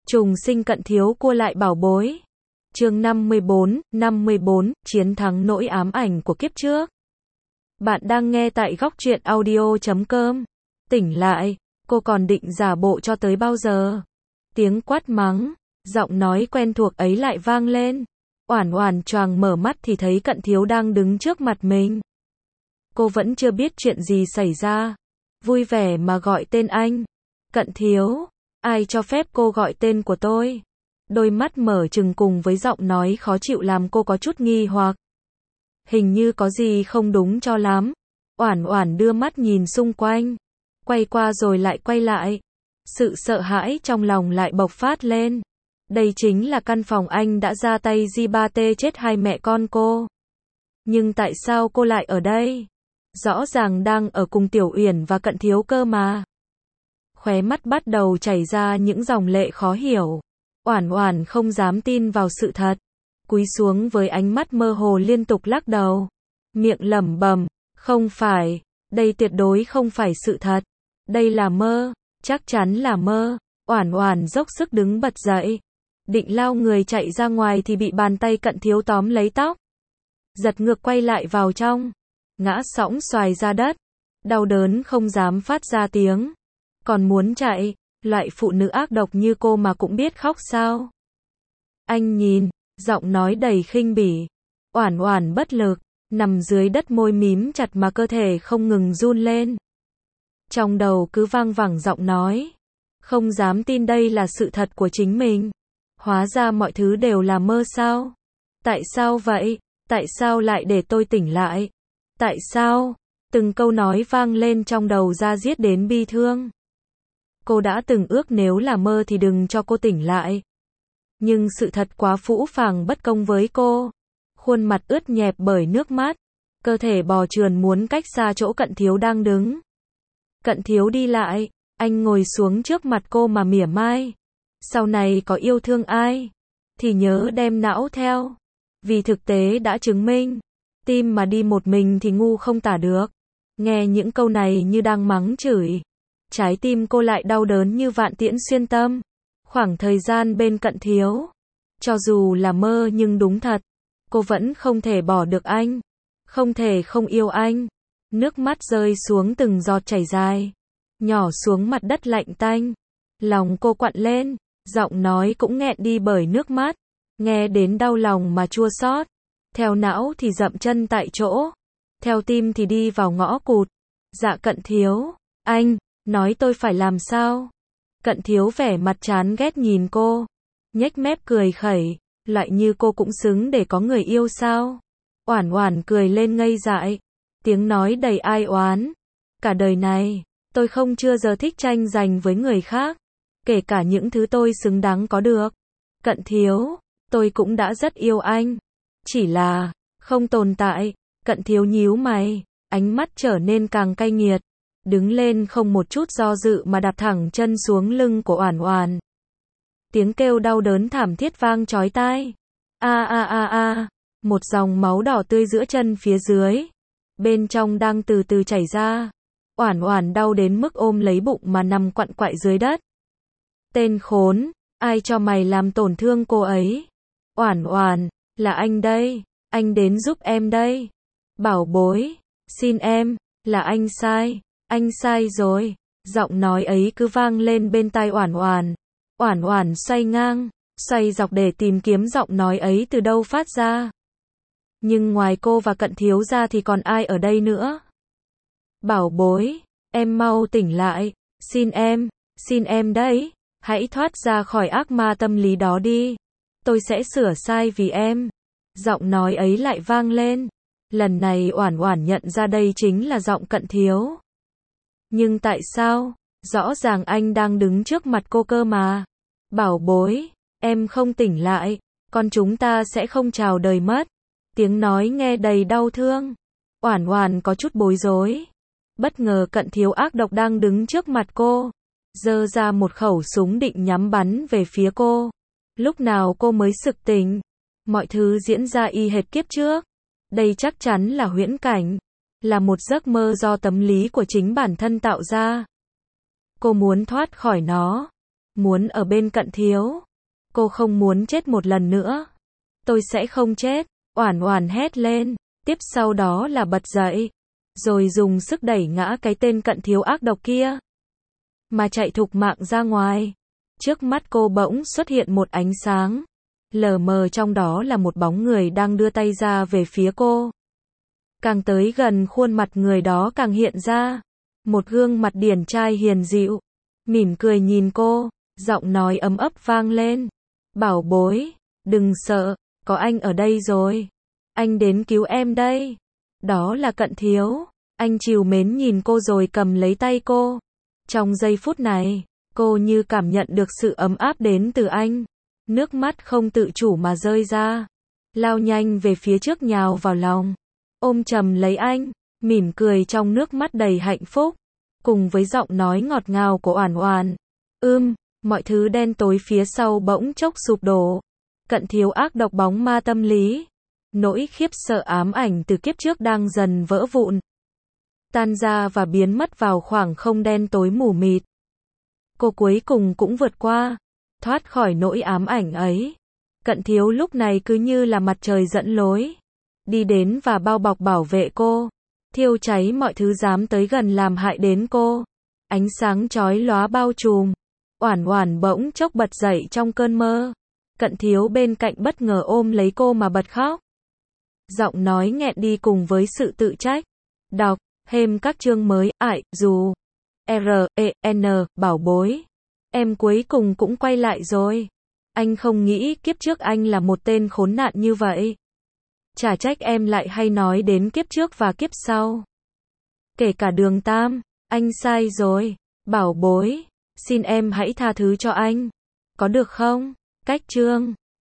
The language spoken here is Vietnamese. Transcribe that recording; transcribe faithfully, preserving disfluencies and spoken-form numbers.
Trùng sinh cận thiếu cua lại bảo bối. Chương năm mươi bốn, năm mươi bốn, chiến thắng nỗi ám ảnh của kiếp trước. Bạn đang nghe tại góc truyện audio chấm com. Tỉnh lại, cô còn định giả bộ cho tới bao giờ? Tiếng quát mắng, giọng nói quen thuộc ấy lại vang lên. Oản Oản choàng mở mắt thì thấy cận thiếu đang đứng trước mặt mình. Cô vẫn chưa biết chuyện gì xảy ra. Vui vẻ mà gọi tên anh. Cận thiếu, ai cho phép cô gọi tên của tôi? Đôi mắt mở trừng cùng với giọng nói khó chịu làm cô có chút nghi hoặc. Hình như có gì không đúng cho lắm. Oản Oản đưa mắt nhìn xung quanh, quay qua rồi lại quay lại. Sự sợ hãi trong lòng lại bộc phát lên. Đây chính là căn phòng anh đã ra tay gi ba tê chết hai mẹ con cô. Nhưng tại sao cô lại ở đây? Rõ ràng đang ở cùng Tiểu Uyển và Cận thiếu cơ mà. Khóe mắt bắt đầu chảy ra những dòng lệ khó hiểu. Oản Oản không dám tin vào sự thật, cúi xuống với ánh mắt mơ hồ liên tục lắc đầu, miệng lẩm bẩm, không phải, đây tuyệt đối không phải sự thật, đây là mơ, chắc chắn là mơ. Oản Oản dốc sức đứng bật dậy, định lao người chạy ra ngoài thì bị bàn tay Cận thiếu tóm lấy tóc, giật ngược quay lại vào trong, ngã sõng xoài ra đất, đau đớn không dám phát ra tiếng, còn muốn chạy. Loại phụ nữ ác độc như cô mà cũng biết khóc sao? Anh nhìn, giọng nói đầy khinh bỉ. Oản Oản bất lực, nằm dưới đất môi mím chặt mà cơ thể không ngừng run lên. Trong đầu cứ vang vẳng giọng nói. Không dám tin đây là sự thật của chính mình. Hóa ra mọi thứ đều là mơ sao? Tại sao vậy? Tại sao lại để tôi tỉnh lại? Tại sao? Từng câu nói vang lên trong đầu da diết đến bi thương. Cô đã từng ước nếu là mơ thì đừng cho cô tỉnh lại. Nhưng sự thật quá phũ phàng bất công với cô. Khuôn mặt ướt nhẹp bởi nước mắt. Cơ thể bò trườn muốn cách xa chỗ Cận thiếu đang đứng. Cận thiếu đi lại. Anh ngồi xuống trước mặt cô mà mỉa mai. Sau này có yêu thương ai thì nhớ đem não theo. Vì thực tế đã chứng minh. Tim mà đi một mình thì ngu không tả được. Nghe những câu này như đang mắng chửi. Trái tim cô lại đau đớn như vạn tiễn xuyên tâm. Khoảng thời gian bên Cận thiếu, cho dù là mơ nhưng đúng thật, cô vẫn không thể bỏ được anh, không thể không yêu anh. Nước mắt rơi xuống từng giọt chảy dài, nhỏ xuống mặt đất lạnh tanh. Lòng cô quặn lên, giọng nói cũng nghẹn đi bởi nước mắt, nghe đến đau lòng mà chua xót. Theo não thì dậm chân tại chỗ, theo tim thì đi vào ngõ cụt. Dạ Cận thiếu, anh nói tôi phải làm sao? Cận thiếu vẻ mặt chán ghét nhìn cô, nhếch mép cười khẩy, loại như cô cũng xứng để có người yêu sao? Oản Oản cười lên ngây dại, tiếng nói đầy ai oán. Cả đời này, tôi không chưa giờ thích tranh giành với người khác, kể cả những thứ tôi xứng đáng có được. Cận thiếu, tôi cũng đã rất yêu anh, chỉ là không tồn tại. Cận thiếu nhíu mày, ánh mắt trở nên càng cay nghiệt. Đứng lên không một chút do dự mà đạp thẳng chân xuống lưng của Oản Oản. Tiếng kêu đau đớn thảm thiết vang chói tai. A a a a, một dòng máu đỏ tươi giữa chân phía dưới, bên trong đang từ từ chảy ra. Oản Oản đau đến mức ôm lấy bụng mà nằm quặn quại dưới đất. Tên khốn, ai cho mày làm tổn thương cô ấy? Oản Oản, là anh đây, anh đến giúp em đây. Bảo bối, xin em, là anh sai. Anh sai rồi. Giọng nói ấy cứ vang lên bên tai Oản Oản. Oản Oản xoay ngang, xoay dọc để tìm kiếm giọng nói ấy từ đâu phát ra. Nhưng ngoài cô và Cận thiếu ra thì còn ai ở đây nữa? Bảo bối, em mau tỉnh lại, xin em, xin em đấy, hãy thoát ra khỏi ác ma tâm lý đó đi. Tôi sẽ sửa sai vì em. Giọng nói ấy lại vang lên. Lần này Oản Oản nhận ra đây chính là giọng Cận thiếu. Nhưng tại sao? Rõ ràng anh đang đứng trước mặt cô cơ mà. Bảo bối, em không tỉnh lại, con chúng ta sẽ không chào đời mất. Tiếng nói nghe đầy đau thương. Oản Oản có chút bối rối. Bất ngờ Cận thiếu ác độc đang đứng trước mặt cô, giơ ra một khẩu súng định nhắm bắn về phía cô. Lúc nào cô mới sực tỉnh? Mọi thứ diễn ra y hệt kiếp trước. Đây chắc chắn là huyễn cảnh. Là một giấc mơ do tâm lý của chính bản thân tạo ra. Cô muốn thoát khỏi nó. muốn ở bên Cận Thiếu. Cô không muốn chết một lần nữa. Tôi sẽ không chết, Oản Oản hét lên, tiếp sau đó là bật dậy, rồi dùng sức đẩy ngã cái tên Cận Thiếu ác độc kia, mà chạy thục mạng ra ngoài. Trước mắt cô bỗng xuất hiện một ánh sáng, lờ mờ trong đó là một bóng người đang đưa tay ra về phía cô. Càng tới gần khuôn mặt người đó càng hiện ra, một gương mặt điển trai hiền dịu, mỉm cười nhìn cô, giọng nói ấm ấp vang lên. Bảo bối, đừng sợ, có anh ở đây rồi. Anh đến cứu em đây. Đó là Cận Thiếu. Anh trìu mến nhìn cô rồi cầm lấy tay cô. Trong giây phút này, cô như cảm nhận được sự ấm áp đến từ anh. Nước mắt không tự chủ mà rơi ra. Lao nhanh về phía trước nhào vào lòng. Ôm chầm lấy anh, mỉm cười trong nước mắt đầy hạnh phúc. Cùng với giọng nói ngọt ngào của Oản Oản. Ưm, mọi thứ đen tối phía sau bỗng chốc sụp đổ. Cận Thiếu ác độc bóng ma tâm lý. Nỗi khiếp sợ ám ảnh từ kiếp trước đang dần vỡ vụn, tan ra và biến mất vào khoảng không đen tối mù mịt. Cô cuối cùng cũng vượt qua, thoát khỏi nỗi ám ảnh ấy. Cận Thiếu lúc này cứ như là mặt trời dẫn lối, đi đến và bao bọc bảo vệ cô, thiêu cháy mọi thứ dám tới gần làm hại đến cô. Ánh sáng chói lóa bao trùm. Oản Oản bỗng chốc bật dậy trong cơn mơ. Cận Thiếu bên cạnh bất ngờ ôm lấy cô mà bật khóc. Giọng nói nghẹn đi cùng với sự tự trách. Đọc thêm các chương mới, ải, dù R, E, N, bảo bối. Em cuối cùng cũng quay lại rồi. Anh không nghĩ kiếp trước anh là một tên khốn nạn như vậy. Chả trách em lại hay nói đến kiếp trước và kiếp sau. Kể cả Đường Tam, anh sai rồi. Bảo bối, xin em hãy tha thứ cho anh. Có được không? Cách chương